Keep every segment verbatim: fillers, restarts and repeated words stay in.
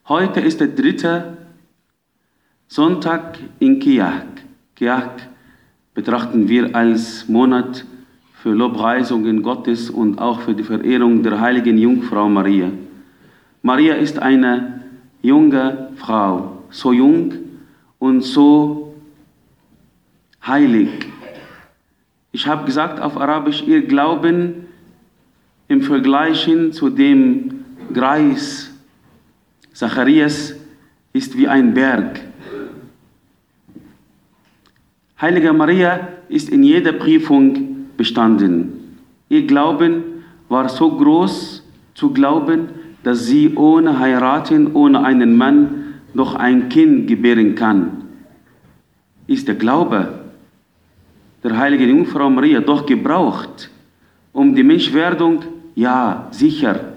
Heute ist der dritte Sonntag in Kiahk. Kiahk betrachten wir als Monat für Lobpreisungen Gottes und auch für die Verehrung der heiligen Jungfrau Maria. Maria ist eine junge Frau, so jung und so heilig. Ich habe gesagt auf Arabisch, ihr Glauben im Vergleich zu dem Greis Zacharias ist wie ein Berg. Heilige Maria ist in jeder Prüfung bestanden. Ihr Glauben war so groß zu glauben, dass sie ohne heiraten, ohne einen Mann noch ein Kind gebären kann. Ist der Glaube der heiligen Jungfrau Maria doch gebraucht, um die Menschwerdung? Ja, sicher.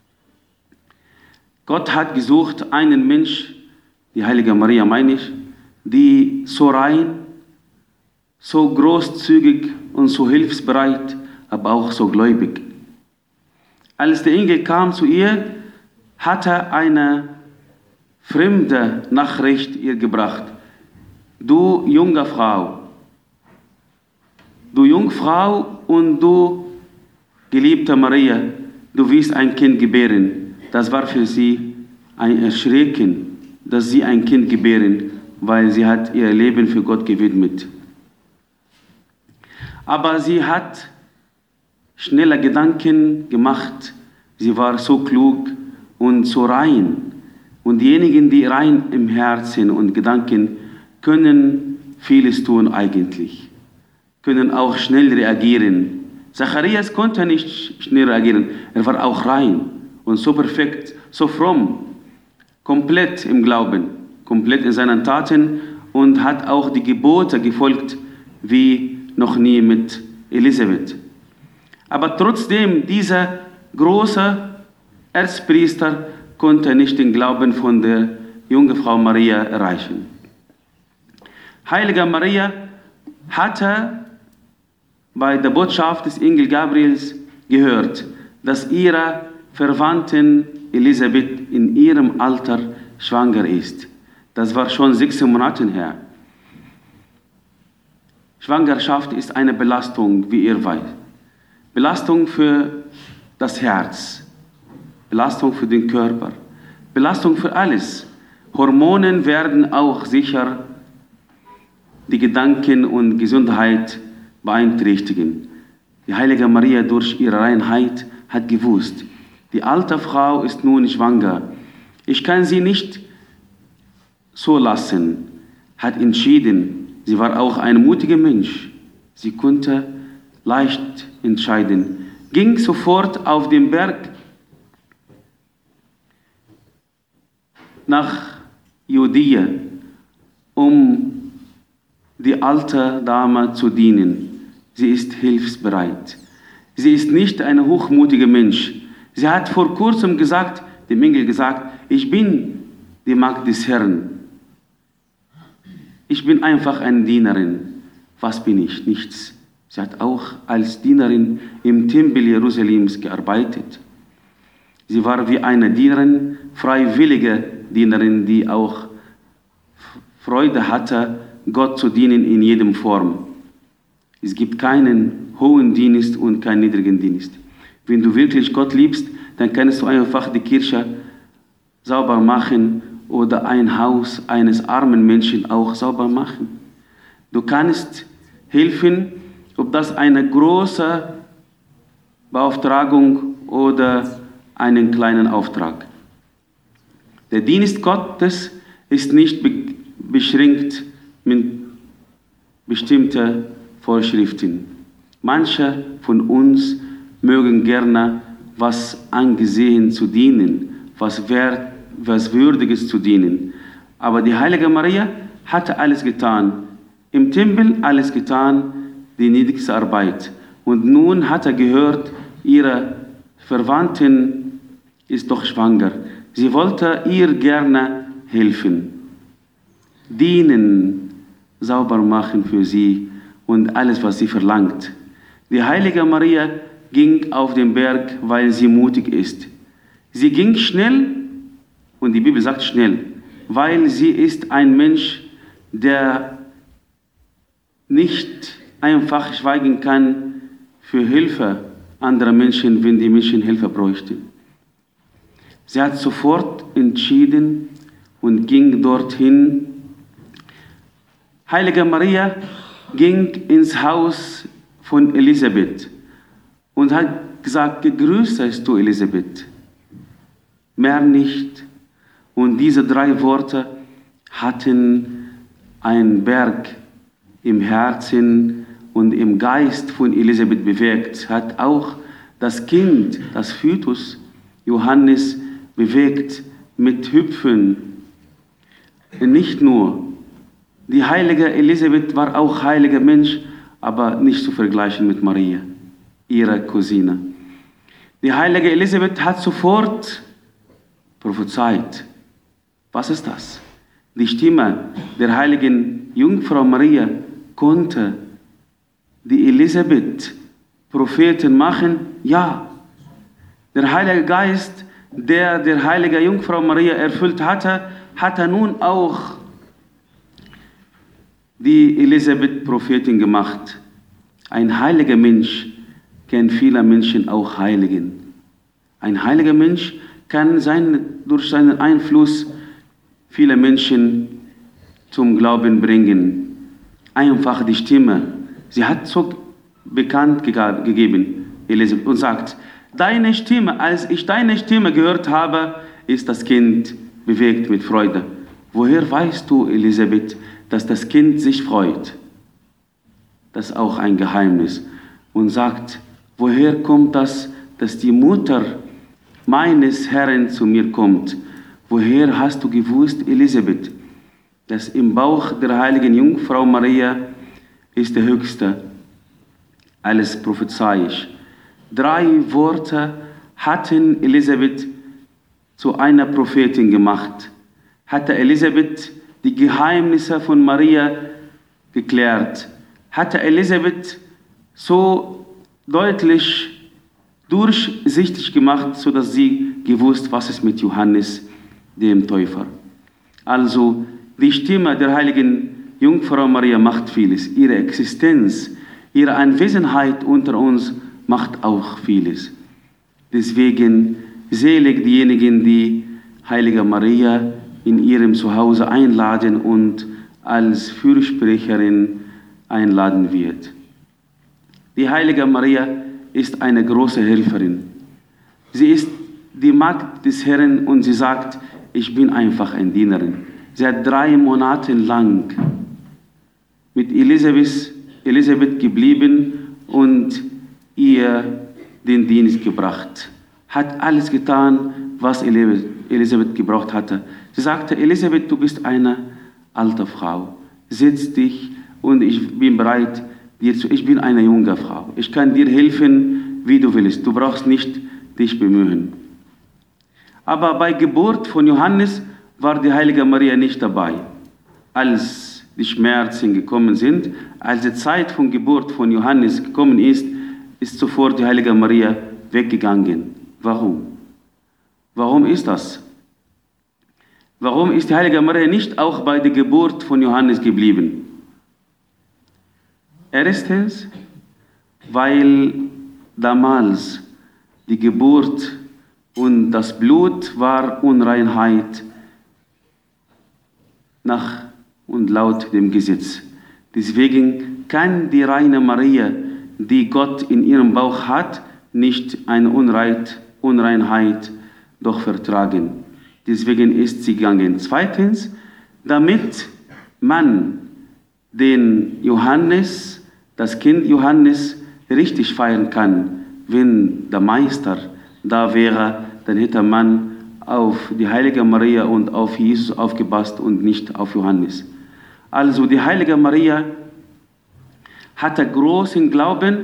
Gott hat gesucht einen Mensch, die heilige Maria meine ich, die so rein, so großzügig und so hilfsbereit, aber auch so gläubig. Als der Engel kam zu ihr, hat er eine fremde Nachricht ihr gebracht. Du junge Frau, du Jungfrau und du geliebte Maria, du wirst ein Kind gebären. Das war für sie ein Erschrecken, dass sie ein Kind gebären, weil sie hat ihr Leben für Gott gewidmet. Aber sie hat schneller Gedanken gemacht. Sie war so klug und so rein. Und diejenigen, die rein im Herzen und Gedanken, können vieles tun eigentlich. Können auch schnell reagieren. Zacharias konnte nicht schnell reagieren. Er war auch rein und so perfekt, so fromm, komplett im Glauben, komplett in seinen Taten und hat auch die Gebote gefolgt, wie noch nie mit Elisabeth. Aber trotzdem, dieser große Erzpriester konnte nicht den Glauben von der jungen Frau Maria erreichen. Heilige Maria hatte bei der Botschaft des Engel Gabriels gehört, dass ihre Verwandtin Elisabeth in ihrem Alter schwanger ist. Das war schon sechs Monate her. Schwangerschaft ist eine Belastung, wie ihr weißt. Belastung für das Herz, Belastung für den Körper, Belastung für alles. Hormone werden auch sicher die Gedanken und Gesundheit beeinträchtigen. Die heilige Maria durch ihre Reinheit hat gewusst, die alte Frau ist nun schwanger. Ich kann sie nicht so lassen. Hat entschieden. Sie war auch ein mutiger Mensch. Sie konnte leicht entscheiden. Ging sofort auf den Berg nach Judäa, um die alte Dame zu dienen. Sie ist hilfsbereit. Sie ist nicht ein hochmutiger Mensch. Sie hat vor kurzem gesagt, dem Engel gesagt, ich bin die Magd des Herrn. Ich bin einfach eine Dienerin. Was bin ich? Nichts. Sie hat auch als Dienerin im Tempel Jerusalems gearbeitet. Sie war wie eine Dienerin, freiwillige Dienerin, die auch Freude hatte, Gott zu dienen in jedem Form. Es gibt keinen hohen Dienst und keinen niedrigen Dienst. Wenn du wirklich Gott liebst, dann kannst du einfach die Kirche sauber machen oder ein Haus eines armen Menschen auch sauber machen. Du kannst helfen, ob das eine große Beauftragung oder einen kleinen Auftrag. Der Dienst Gottes ist nicht be- beschränkt mit bestimmten Vorschriften. Manche von uns mögen gerne was angesehen zu dienen, was, wert, was Würdiges zu dienen. Aber die heilige Maria hatte alles getan. Im Tempel alles getan, die niedrigste Arbeit. Und nun hat er gehört, ihre Verwandtin ist doch schwanger. Sie wollte ihr gerne helfen, dienen, sauber machen für sie und alles, was sie verlangt. Die heilige Maria ging auf den Berg, weil sie mutig ist. Sie ging schnell Und die Bibel sagt schnell, weil sie ist ein Mensch, der nicht einfach schweigen kann für Hilfe anderer Menschen, wenn die Menschen Hilfe bräuchten. Sie hat sofort entschieden und ging dorthin. Heilige Maria ging ins Haus von Elisabeth und hat gesagt, gegrüßt seist du, Elisabeth. Mehr nicht. Und diese drei Worte hatten einen Berg im Herzen und im Geist von Elisabeth bewegt, hat auch das Kind, das Fötus Johannes bewegt mit Hüpfen. Nicht nur, die heilige Elisabeth war auch heiliger Mensch, aber nicht zu vergleichen mit Maria, ihrer Cousine. Die heilige Elisabeth hat sofort prophezeit. Was ist das? Die Stimme der heiligen Jungfrau Maria konnte die Elisabeth Propheten machen? Ja. Der Heilige Geist, der der heilige Jungfrau Maria erfüllt hatte, hatte nun auch die Elisabeth Prophetin gemacht. Ein heiliger Mensch kann viele Menschen auch heiligen. Ein heiliger Mensch kann sein, durch seinen Einfluss viele Menschen zum Glauben bringen. Einfach die Stimme. Sie hat so bekannt gegeben, Elisabeth, und sagt, deine Stimme, als ich deine Stimme gehört habe, ist das Kind bewegt mit Freude. Woher weißt du, Elisabeth, dass das Kind sich freut? Das ist auch ein Geheimnis. Und sagt, woher kommt das, dass die Mutter meines Herrn zu mir kommt? Woher hast du gewusst, Elisabeth, dass im Bauch der heiligen Jungfrau Maria ist der Höchste, alles prophezeiisch. Drei Worte hatten Elisabeth zu einer Prophetin gemacht. Hatte Elisabeth die Geheimnisse von Maria geklärt. Hatte Elisabeth so deutlich durchsichtig gemacht, sodass sie gewusst, was es mit Johannes, dem Täufer. Also die Stimme der heiligen Jungfrau Maria macht vieles. Ihre Existenz, ihre Anwesenheit unter uns macht auch vieles. Deswegen selig diejenigen, die heilige Maria in ihrem Zuhause einladen und als Fürsprecherin einladen wird. Die heilige Maria ist eine große Helferin. Sie ist die Magd des Herrn und sie sagt, ich bin einfach eine Dienerin. Sie hat drei Monate lang mit Elisabeth, Elisabeth geblieben und ihr den Dienst gebracht. Hat alles getan, was Elisabeth gebraucht hatte. Sie sagte, Elisabeth, du bist eine alte Frau. Setz dich und ich bin bereit, dir zu, ich bin eine junge Frau. Ich kann dir helfen, wie du willst. Du brauchst nicht dich bemühen. Aber bei Geburt von Johannes war die heilige Maria nicht dabei. Als die Schmerzen gekommen sind, als die Zeit von Geburt von Johannes gekommen ist, ist sofort die heilige Maria weggegangen. Warum? Warum ist das? Warum ist die heilige Maria nicht auch bei der Geburt von Johannes geblieben? Erstens, weil damals die Geburt und das Blut war Unreinheit nach und laut dem Gesetz. Deswegen kann die reine Maria, die Gott in ihrem Bauch hat, nicht eine Unreinheit, Unreinheit doch vertragen. Deswegen ist sie gegangen. Zweitens, damit man den Johannes, das Kind Johannes, richtig feiern kann. Wenn der Meister da wäre, dann hätte man auf die heilige Maria und auf Jesus aufgepasst und nicht auf Johannes. Also die heilige Maria hatte großen Glauben,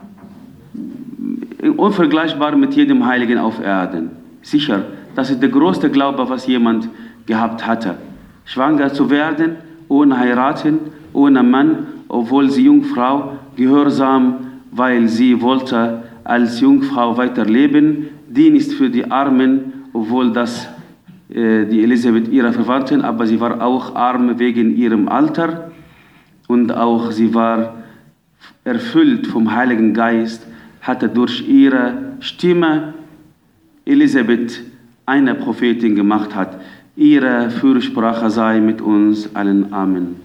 unvergleichbar mit jedem Heiligen auf Erden. Sicher, das ist der größte Glaube, was jemand gehabt hatte. Schwanger zu werden, ohne heiraten, ohne Mann, obwohl sie Jungfrau, gehorsam, weil sie wollte als Jungfrau weiterleben, Dienst für die Armen, obwohl das äh, die Elisabeth ihrer Verwandtin, aber sie war auch arm wegen ihrem Alter und auch sie war erfüllt vom Heiligen Geist, hatte durch ihre Stimme Elisabeth eine Prophetin gemacht hat. Ihre Fürsprache sei mit uns allen. Amen.